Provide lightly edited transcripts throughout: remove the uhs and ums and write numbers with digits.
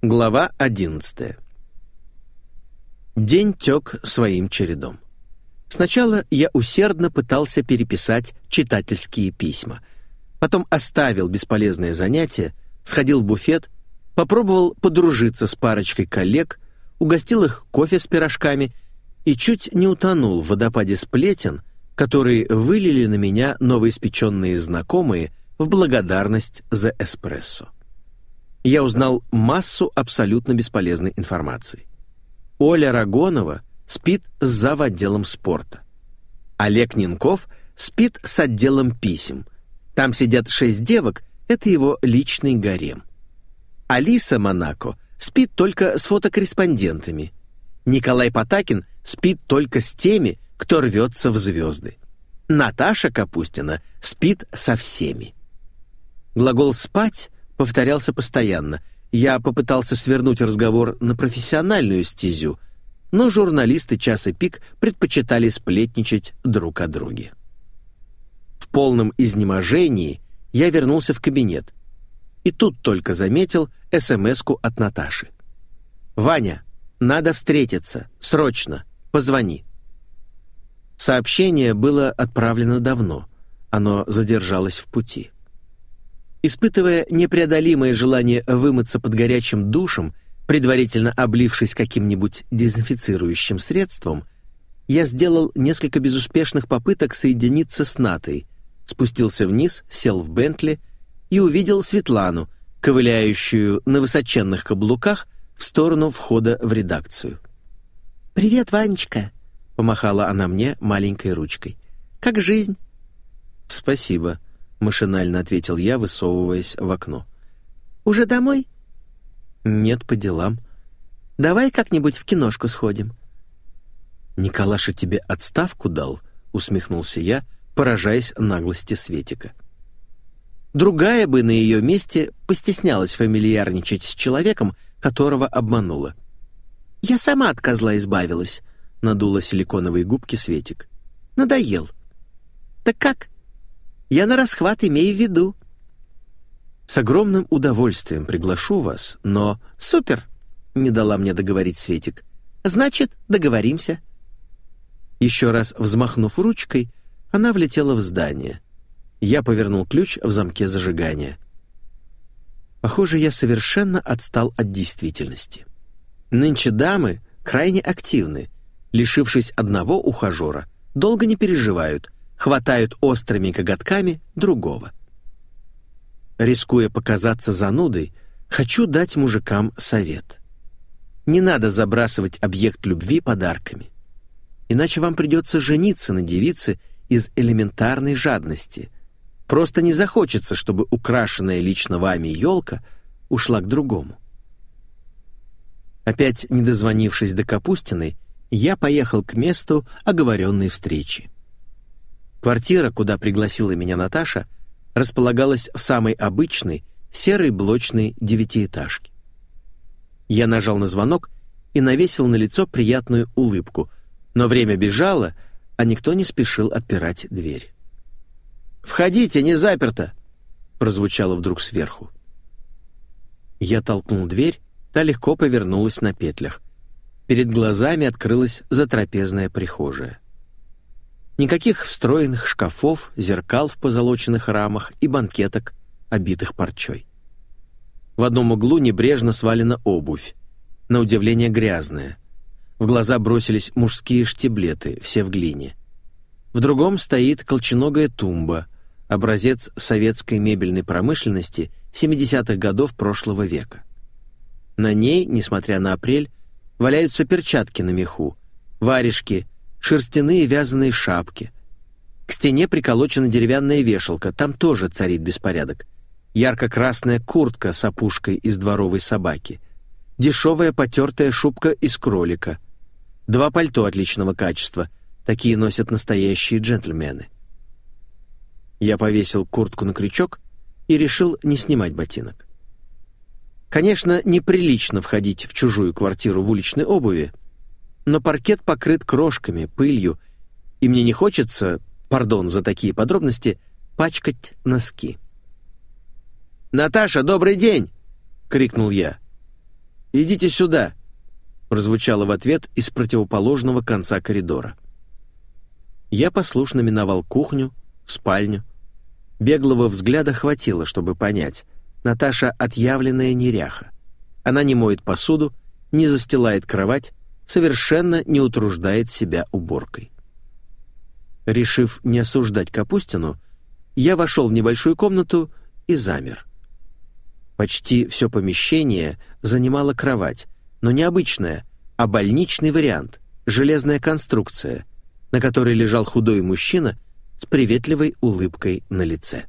Глава 11. День тек своим чередом. Сначала я усердно пытался переписать читательские письма. Потом оставил бесполезное занятие, сходил в буфет, попробовал подружиться с парочкой коллег, угостил их кофе с пирожками и чуть не утонул в водопаде сплетен, которые вылили на меня новоиспеченные знакомые в благодарность за эспрессо. Я узнал массу абсолютно бесполезной информации. Оля Рагонова спит с завотделом спорта. Олег Ненков спит с отделом писем. Там сидят 6 девок, это его личный гарем. Алиса Монако спит только с фотокорреспондентами. Николай Потакин спит только с теми, кто рвется в звезды. Наташа Капустина спит со всеми. Глагол «спать» повторялся постоянно. Я попытался свернуть разговор на профессиональную стезю, но журналисты «Часа пик» предпочитали сплетничать друг о друге. В полном изнеможении я вернулся в кабинет, и тут только заметил СМС-ку от Наташи. «Ваня, надо встретиться, срочно, позвони». Сообщение было отправлено давно, оно задержалось в пути. Испытывая непреодолимое желание вымыться под горячим душем, предварительно облившись каким-нибудь дезинфицирующим средством, я сделал несколько безуспешных попыток соединиться с Натой, спустился вниз, сел в Бентли и увидел Светлану, ковыляющую на высоченных каблуках в сторону входа в редакцию. «Привет, Ванечка!» — помахала она мне маленькой ручкой. «Как жизнь?» «Спасибо», — машинально ответил я, высовываясь в окно. «Уже домой?» «Нет, по делам». «Давай как-нибудь в киношку сходим». «Николаша тебе отставку дал?» — усмехнулся я, поражаясь наглости Светика. Другая бы на ее месте постеснялась фамильярничать с человеком, которого обманула. «Я сама от козла избавилась», — надула силиконовые губки Светик. «Надоел». «Так как?» «Я на расхват имею в виду». «С огромным удовольствием приглашу вас, но...» «Супер!» — не дала мне договорить Светик. «Значит, договоримся». Еще раз взмахнув ручкой, она влетела в здание. Я повернул ключ в замке зажигания. Похоже, я совершенно отстал от действительности. Нынче дамы крайне активны. Лишившись одного ухажера, долго не переживают, хватают острыми коготками другого. Рискуя показаться занудой, хочу дать мужикам совет. Не надо забрасывать объект любви подарками. Иначе вам придется жениться на девице из элементарной жадности. Просто не захочется, чтобы украшенная лично вами елка ушла к другому. Опять не дозвонившись до Капустиной, я поехал к месту оговоренной встречи. Квартира, куда пригласила меня Наташа, располагалась в самой обычной серой блочной 9-этажке. Я нажал на звонок и навесил на лицо приятную улыбку, но время бежало, а никто не спешил отпирать дверь. «Входите, не заперто!» — прозвучало вдруг сверху. Я толкнул дверь, та легко повернулась на петлях. Перед глазами открылась затрапезная прихожая. Никаких встроенных шкафов, зеркал в позолоченных рамах и банкеток, обитых парчой. В одном углу небрежно свалена обувь, на удивление грязная. В глаза бросились мужские штиблеты, все в глине. В другом стоит колченогая тумба, образец советской мебельной промышленности 70-х годов прошлого века. На ней, несмотря на апрель, валяются перчатки на меху, варежки, шерстяные вязаные шапки. К стене приколочена деревянная вешалка, там тоже царит беспорядок. Ярко-красная куртка с опушкой из дворовой собаки. Дешевая потертая шубка из кролика. 2 пальто отличного качества, такие носят настоящие джентльмены. Я повесил куртку на крючок и решил не снимать ботинок. Конечно, неприлично входить в чужую квартиру в уличной обуви, но паркет покрыт крошками, пылью, и мне не хочется, пардон за такие подробности, пачкать носки. «Наташа, добрый день!» — крикнул я. «Идите сюда!» — прозвучало в ответ из противоположного конца коридора. Я послушно миновал кухню, спальню. Беглого взгляда хватило, чтобы понять. Наташа — отъявленная неряха. Она не моет посуду, не застилает кровать, совершенно не утруждает себя уборкой. Решив не осуждать Капустину, я вошел в небольшую комнату и замер. Почти все помещение занимала кровать, но не обычная, а больничный вариант, железная конструкция, на которой лежал худой мужчина с приветливой улыбкой на лице.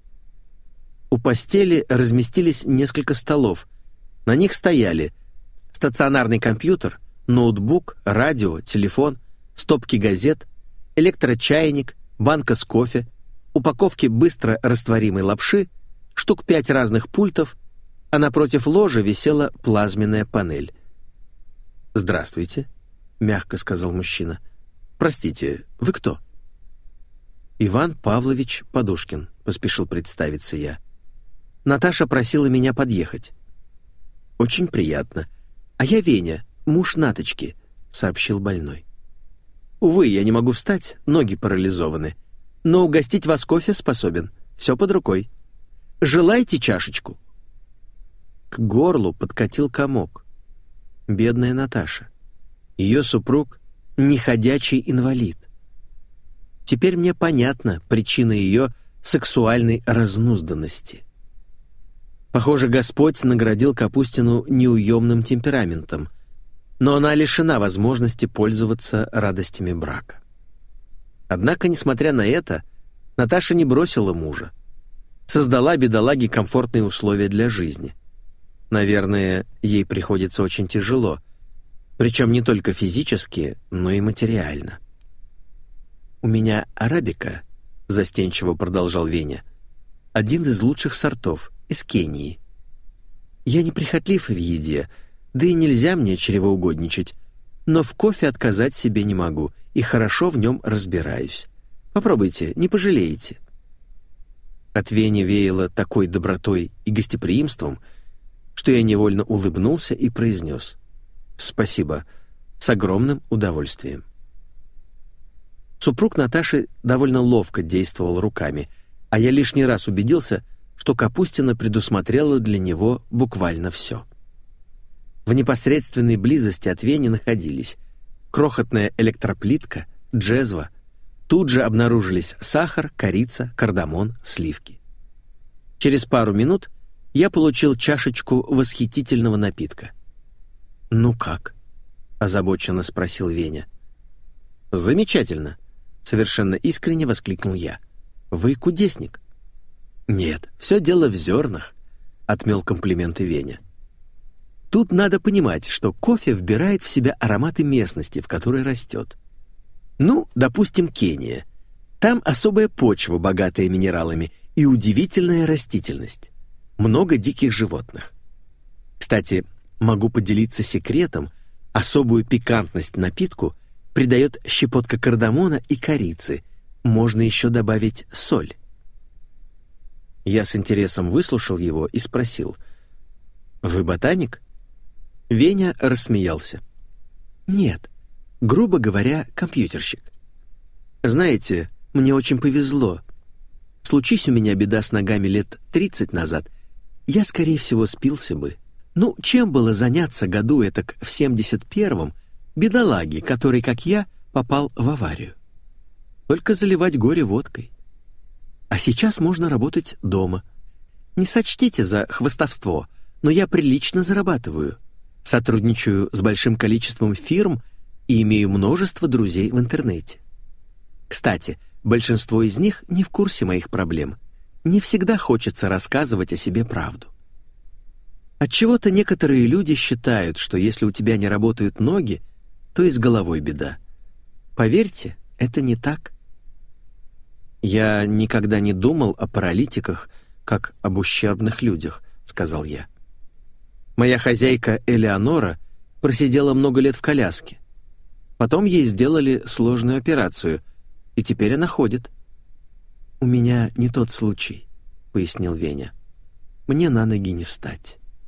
У постели разместились несколько столов. На них стояли стационарный компьютер, ноутбук, радио, телефон, стопки газет, электрочайник, банка с кофе, упаковки быстро растворимой лапши, штук 5 разных пультов, а напротив ложа висела плазменная панель. «Здравствуйте», — мягко сказал мужчина. «Простите, вы кто?» «Иван Павлович Подушкин», — поспешил представиться я. «Наташа просила меня подъехать». «Очень приятно. А я Веня, муж Наточки», — сообщил больной. «Увы, я не могу встать, ноги парализованы. Но угостить вас кофе способен. Все под рукой. Желаете чашечку?» К горлу подкатил комок. Бедная Наташа. Ее супруг — неходячий инвалид. Теперь мне понятна причина ее сексуальной разнузданности. Похоже, Господь наградил Капустину неуемным темпераментом, но она лишена возможности пользоваться радостями брака. Однако, несмотря на это, Наташа не бросила мужа. Создала бедолаге комфортные условия для жизни. Наверное, ей приходится очень тяжело, причем не только физически, но и материально. «У меня арабика», — застенчиво продолжал Веня, — «один из лучших сортов, из Кении. Я неприхотлив в еде, да и нельзя мне чревоугодничать, но в кофе отказать себе не могу и хорошо в нем разбираюсь. Попробуйте, не пожалеете». От Вени веяло такой добротой и гостеприимством, что я невольно улыбнулся и произнес: «Спасибо, с огромным удовольствием». Супруг Наташи довольно ловко действовал руками, а я лишний раз убедился, что Капустина предусмотрела для него буквально все. В непосредственной близости от Вени находились крохотная электроплитка, джезва, тут же обнаружились сахар, корица, кардамон, сливки. Через пару минут я получил чашечку восхитительного напитка. «Ну как?» — озабоченно спросил Веня. «Замечательно!» — совершенно искренне воскликнул я. «Вы кудесник». «Нет, все дело в зернах», — отмел комплименты Веня. «Тут надо понимать, что кофе вбирает в себя ароматы местности, в которой растет. Ну, допустим, Кения. Там особая почва, богатая минералами, и удивительная растительность. Много диких животных. Кстати, могу поделиться секретом, особую пикантность напитку придает щепотка кардамона и корицы, можно еще добавить соль». Я с интересом выслушал его и спросил: «Вы ботаник?» Веня рассмеялся. «Нет, грубо говоря, компьютерщик. Знаете, мне очень повезло. Случись у меня беда с ногами лет 30 назад, я, скорее всего, спился бы. Ну, чем было заняться году этак в 71-м бедолаге, который, как я, попал в аварию? Только заливать горе водкой. А сейчас можно работать дома. Не сочтите за хвастовство, но я прилично зарабатываю. Сотрудничаю с большим количеством фирм и имею множество друзей в интернете. Кстати, большинство из них не в курсе моих проблем. Не всегда хочется рассказывать о себе правду. Отчего-то некоторые люди считают, что если у тебя не работают ноги, то и с головой беда. Поверьте, это не так. «Я никогда не думал о паралитиках, как об ущербных людях», — сказал я. «Моя хозяйка Элеонора просидела много лет в коляске. Потом ей сделали сложную операцию, и теперь она ходит». «У меня не тот случай», — пояснил Веня. «Мне на ноги не встать».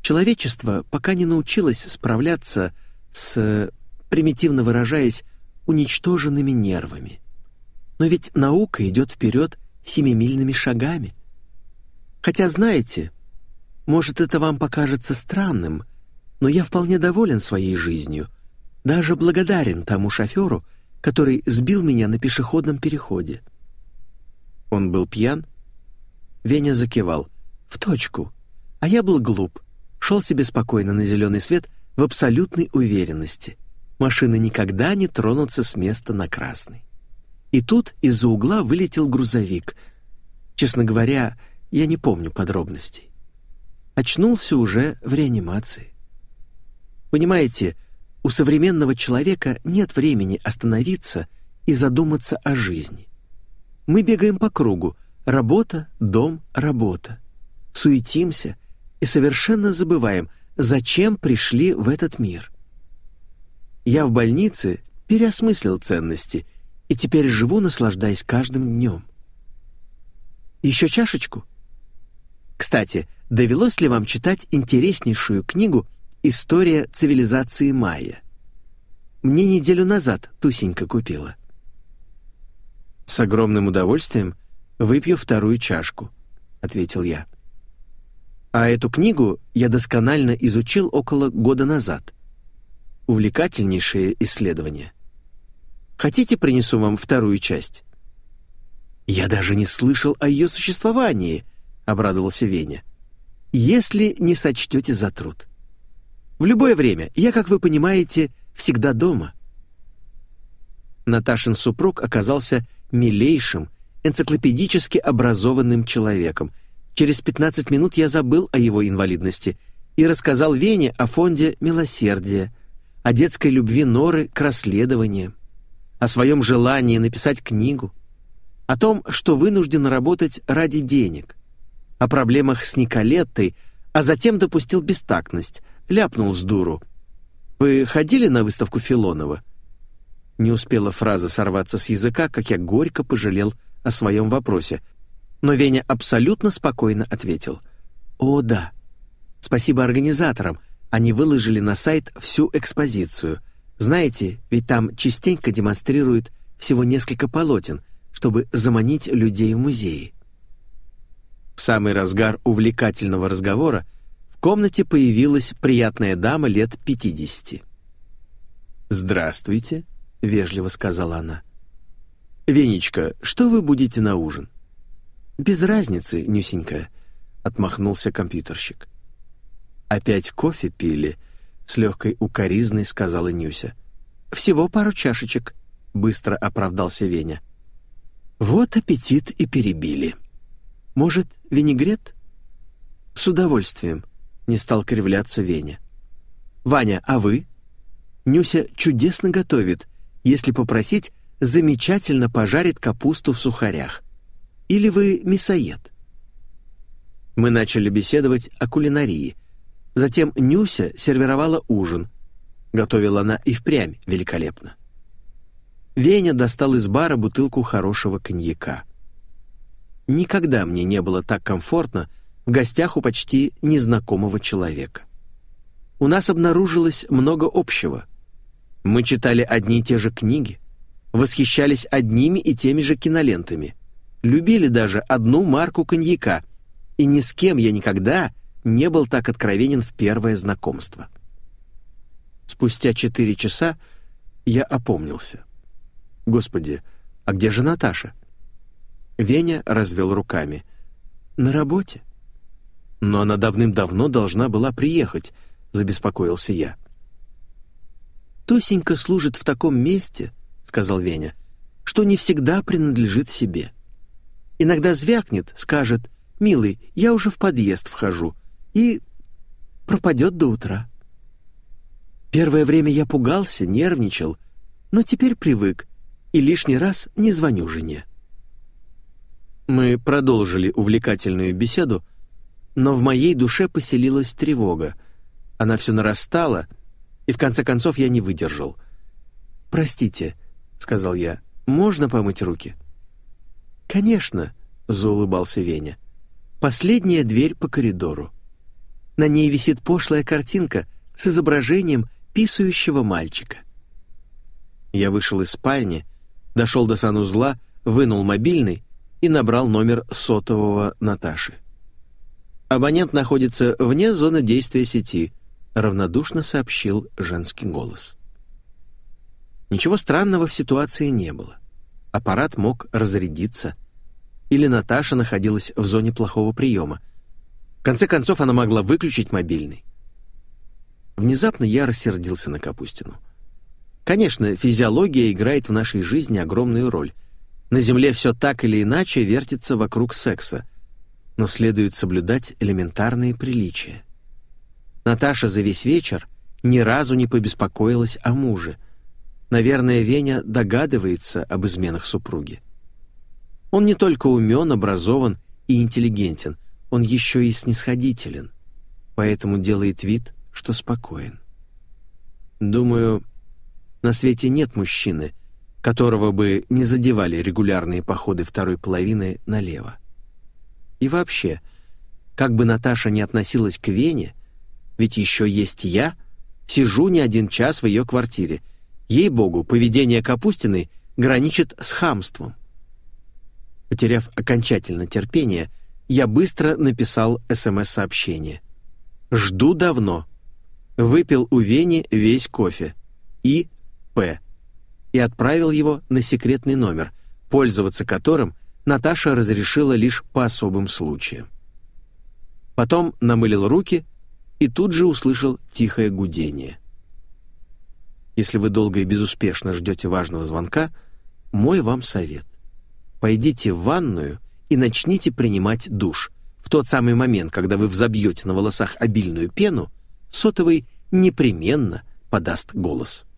Человечество пока не научилось справляться с, примитивно выражаясь, уничтоженными нервами. Но ведь наука идет вперед семимильными шагами. Хотя, знаете, может, это вам покажется странным, но я вполне доволен своей жизнью, даже благодарен тому шоферу, который сбил меня на пешеходном переходе». «Он был пьян?» Веня закивал. «В точку. А я был глуп. Шел себе спокойно на зеленый свет в абсолютной уверенности. Машины никогда не тронутся с места на красный. И тут из-за угла вылетел грузовик. Честно говоря, я не помню подробностей. Очнулся уже в реанимации. Понимаете, у современного человека нет времени остановиться и задуматься о жизни. Мы бегаем по кругу: работа, дом, работа. Суетимся и совершенно забываем, зачем пришли в этот мир. Я в больнице переосмыслил ценности и теперь живу, наслаждаясь каждым днем. Еще чашечку? Кстати, довелось ли вам читать интереснейшую книгу «История цивилизации майя»? Мне неделю назад Тусенька купила. «С огромным удовольствием выпью вторую чашку», — ответил я. «А эту книгу я досконально изучил около года назад. Увлекательнейшее исследование. Хотите, принесу вам вторую часть?» «Я даже не слышал о ее существовании», — обрадовался Веня. «Если не сочтете за труд. В любое время, я, как вы понимаете, всегда дома». Наташин супруг оказался милейшим, энциклопедически образованным человеком. Через 15 минут я забыл о его инвалидности и рассказал Вене о фонде милосердия, о детской любви Норы к расследованиям, о своем желании написать книгу, о том, что вынужден работать ради денег, о проблемах с Николеттой, а затем допустил бестактность, ляпнул с дуру: «Вы ходили на выставку Филонова?» Не успела фраза сорваться с языка, как я горько пожалел о своем вопросе, но Веня абсолютно спокойно ответил: «О, да. Спасибо организаторам, они выложили на сайт всю экспозицию. Знаете, ведь там частенько демонстрируют всего несколько полотен, чтобы заманить людей в музеи». В самый разгар увлекательного разговора в комнате появилась приятная дама лет 50. «Здравствуйте», — вежливо сказала она. «Венечка, что вы будете на ужин?» «Без разницы, Нюсенька», — отмахнулся компьютерщик. «Опять кофе пили?» — с легкой укоризной сказала Нюся. «Всего пару чашечек», — быстро оправдался Веня. «Вот аппетит и перебили. Может, винегрет?» «С удовольствием», — не стал кривляться Веня. «Ваня, а вы?» «Нюся чудесно готовит. Если попросить, замечательно пожарит капусту в сухарях. Или вы мясоед?» Мы начали беседовать о кулинарии. Затем Нюся сервировала ужин. Готовила она и впрямь великолепно. Веня достал из бара бутылку хорошего коньяка. Никогда мне не было так комфортно в гостях у почти незнакомого человека. У нас обнаружилось много общего. Мы читали одни и те же книги, восхищались одними и теми же кинолентами, любили даже одну марку коньяка, и ни с кем я никогда не был так откровенен в первое знакомство. Спустя 4 часа я опомнился. «Господи, а где же Наташа?» Веня развел руками. «На работе». «Но она давным-давно должна была приехать», — забеспокоился я. «Тусенька служит в таком месте, — сказал Веня, — что не всегда принадлежит себе. Иногда звякнет, скажет: «Милый, я уже в подъезд вхожу», и пропадет до утра. Первое время я пугался, нервничал, но теперь привык и лишний раз не звоню жене». Мы продолжили увлекательную беседу, но в моей душе поселилась тревога. Она все нарастала, и в конце концов я не выдержал. «Простите», — сказал я, — «можно помыть руки?» «Конечно», — заулыбался Веня. «Последняя дверь по коридору». На ней висит пошлая картинка с изображением писающего мальчика. Я вышел из спальни, дошел до санузла, вынул мобильный и набрал номер сотового Наташи. «Абонент находится вне зоны действия сети», — равнодушно сообщил женский голос. Ничего странного в ситуации не было. Аппарат мог разрядиться, или Наташа находилась в зоне плохого приема. В конце концов, она могла выключить мобильный. Внезапно я рассердился на Капустину. Конечно, физиология играет в нашей жизни огромную роль. На Земле все так или иначе вертится вокруг секса, но следует соблюдать элементарные приличия. Наташа за весь вечер ни разу не побеспокоилась о муже. Наверное, Веня догадывается об изменах супруги. Он не только умен, образован и интеллигентен, он еще и снисходителен, поэтому делает вид, что спокоен. Думаю, на свете нет мужчины, которого бы не задевали регулярные походы второй половины налево. И вообще, как бы Наташа ни относилась к Вене, ведь еще есть я, сижу не один час в ее квартире. Ей-богу, поведение Капустиной граничит с хамством. Потеряв окончательно терпение, я быстро написал СМС-сообщение. «Жду давно. Выпил у Вени весь кофе. И.П.» и отправил его на секретный номер, пользоваться которым Наташа разрешила лишь по особым случаям. Потом намылил руки и тут же услышал тихое гудение. Если вы долго и безуспешно ждете важного звонка, мой вам совет. Пойдите в ванную и начните принимать душ. В тот самый момент, когда вы взобьете на волосах обильную пену, сотовый непременно подаст голос.